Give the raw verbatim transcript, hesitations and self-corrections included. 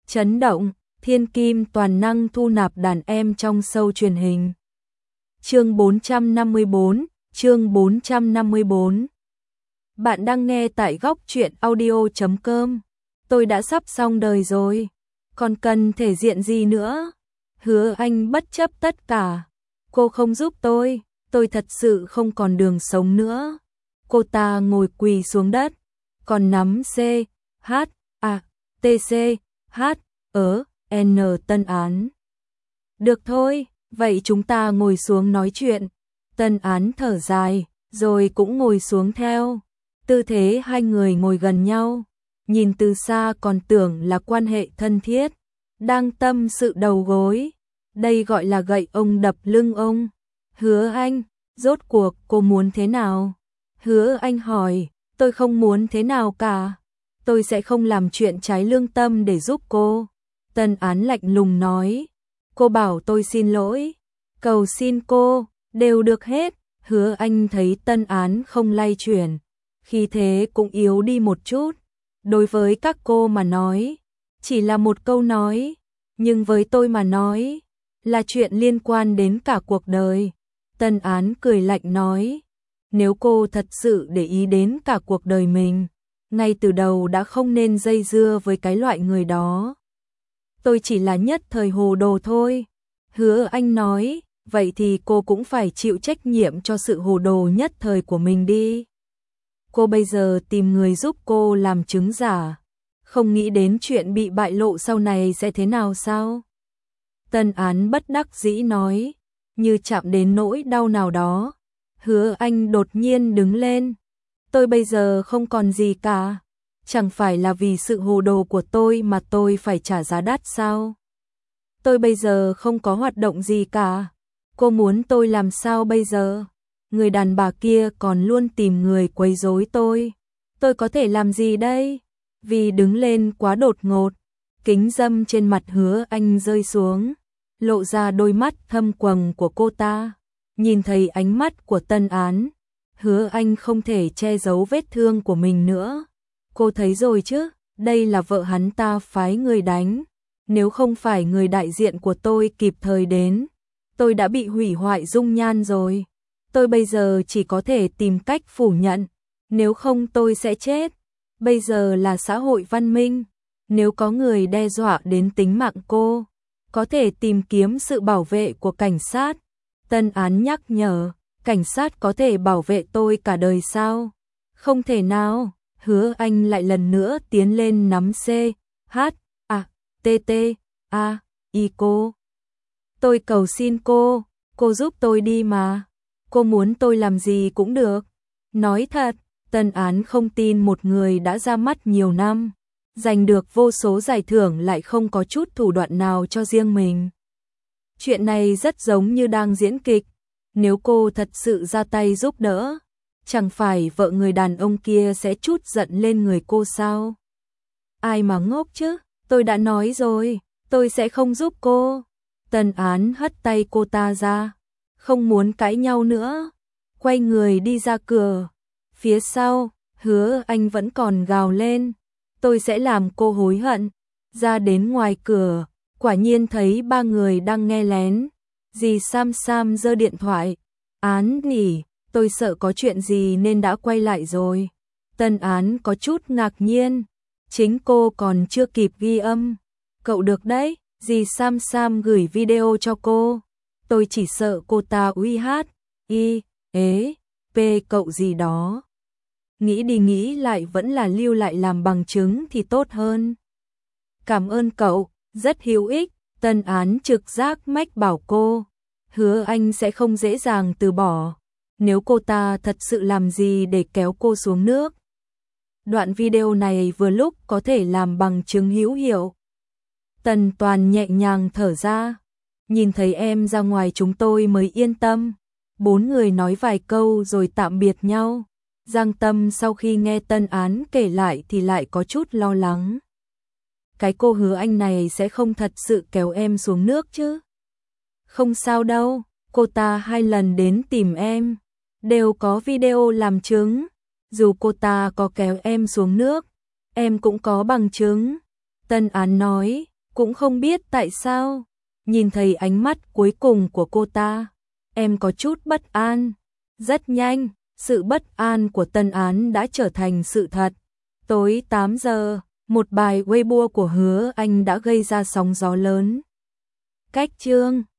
Chấn động, thiên kim toàn năng thu nạp đàn em trong show truyền hình. Chương bốn trăm năm mươi bốn, chương bốn trăm năm mươi bốn. Bạn đang nghe tại góc truyện audio chấm com. Tôi đã sắp xong đời rồi, còn cần thể diện gì nữa? Hứa Anh bất chấp tất cả. Cô không giúp tôi, tôi thật sự không còn đường sống nữa. Cô ta ngồi quỳ xuống đất, còn nắm C, H, A, T, C, H, ớ, N Tân Án. Được thôi, vậy chúng ta ngồi xuống nói chuyện. Tân Án thở dài, rồi cũng ngồi xuống theo. Tư thế hai người ngồi gần nhau, nhìn từ xa còn tưởng là quan hệ thân thiết, đang tâm sự đầu gối. Đây gọi là gậy ông đập lưng ông. Hứa Anh, rốt cuộc cô muốn thế nào? Hứa Anh hỏi, tôi không muốn thế nào cả. Tôi sẽ không làm chuyện trái lương tâm để giúp cô. Tân Án lạnh lùng nói. Cô bảo tôi xin lỗi, cầu xin cô, đều được hết. Hứa Anh thấy Tân Án không lay chuyển, khí thế cũng yếu đi một chút. Đối với các cô mà nói, chỉ là một câu nói, nhưng với tôi mà nói, là chuyện liên quan đến cả cuộc đời. Tân Án cười lạnh nói, nếu cô thật sự để ý đến cả cuộc đời mình, ngay từ đầu đã không nên dây dưa với cái loại người đó. Tôi chỉ là nhất thời hồ đồ thôi. Hứa Anh nói, vậy thì cô cũng phải chịu trách nhiệm cho sự hồ đồ nhất thời của mình đi. Cô bây giờ tìm người giúp cô làm chứng giả, không nghĩ đến chuyện bị bại lộ sau này sẽ thế nào sao? Tân Án bất đắc dĩ nói, như chạm đến nỗi đau nào đó. Hứa Anh đột nhiên đứng lên. Tôi bây giờ không còn gì cả. Chẳng phải là vì sự hồ đồ của tôi mà tôi phải trả giá đắt sao? Tôi bây giờ không có hoạt động gì cả. Cô muốn tôi làm sao bây giờ? Người đàn bà kia còn luôn tìm người quấy rối tôi. Tôi có thể làm gì đây? Vì đứng lên quá đột ngột, kính râm trên mặt Hứa Anh rơi xuống, lộ ra đôi mắt thâm quầng của cô ta. Nhìn thấy ánh mắt của Tân Án, Hứa Anh không thể che giấu vết thương của mình nữa. Cô thấy rồi chứ, đây là vợ hắn ta phái người đánh. Nếu không phải người đại diện của tôi kịp thời đến, tôi đã bị hủy hoại dung nhan rồi. Tôi bây giờ chỉ có thể tìm cách phủ nhận, nếu không tôi sẽ chết. Bây giờ là xã hội văn minh, nếu có người đe dọa đến tính mạng cô, có thể tìm kiếm sự bảo vệ của cảnh sát. Tân Án nhắc nhở, cảnh sát có thể bảo vệ tôi cả đời sao? Không thể nào. Hứa Anh lại lần nữa tiến lên nắm C, H, A, T, T, A, I cô. Tôi cầu xin cô, cô giúp tôi đi mà. Cô muốn tôi làm gì cũng được. Nói thật, Tân Án không tin một người đã ra mắt nhiều năm, giành được vô số giải thưởng lại không có chút thủ đoạn nào cho riêng mình. Chuyện này rất giống như đang diễn kịch. Nếu cô thật sự ra tay giúp đỡ, chẳng phải vợ người đàn ông kia sẽ trút giận lên người cô sao? Ai mà ngốc chứ, tôi đã nói rồi, tôi sẽ không giúp cô. Tân Án hất tay cô ta ra, không muốn cãi nhau nữa, quay người đi ra cửa. Phía sau, Hứa Anh vẫn còn gào lên, tôi sẽ làm cô hối hận. Ra đến ngoài cửa, quả nhiên thấy ba người đang nghe lén. Dì Sam Sam giơ điện thoại, Án nhỉ, tôi sợ có chuyện gì nên đã quay lại rồi. Tân Án có chút ngạc nhiên, chính cô còn chưa kịp ghi âm. Cậu được đấy, dì Sam Sam gửi video cho cô. Tôi chỉ sợ cô ta uy hát, y, ế, p cậu gì đó. Nghĩ đi nghĩ lại vẫn là lưu lại làm bằng chứng thì tốt hơn. Cảm ơn cậu, rất hữu ích. Tân Án trực giác mách bảo cô. Hứa Anh sẽ không dễ dàng từ bỏ, nếu cô ta thật sự làm gì để kéo cô xuống nước. Đoạn video này vừa lúc có thể làm bằng chứng hữu hiệu. Tần Toàn nhẹ nhàng thở ra, nhìn thấy em ra ngoài chúng tôi mới yên tâm. Bốn người nói vài câu rồi tạm biệt nhau. Giang Tâm sau khi nghe Tân Án kể lại thì lại có chút lo lắng. Cái cô Hứa Anh này sẽ không thật sự kéo em xuống nước chứ? Không sao đâu, cô ta hai lần đến tìm em, đều có video làm chứng. Dù cô ta có kéo em xuống nước, em cũng có bằng chứng. Tân Án nói, Cũng không biết tại sao, nhìn thấy ánh mắt cuối cùng của cô ta, em có chút bất an. Rất nhanh, sự bất an của Tân Án đã trở thành sự thật. Tối tám giờ, một bài Weibo của Hứa Anh đã gây ra sóng gió lớn. Cách chương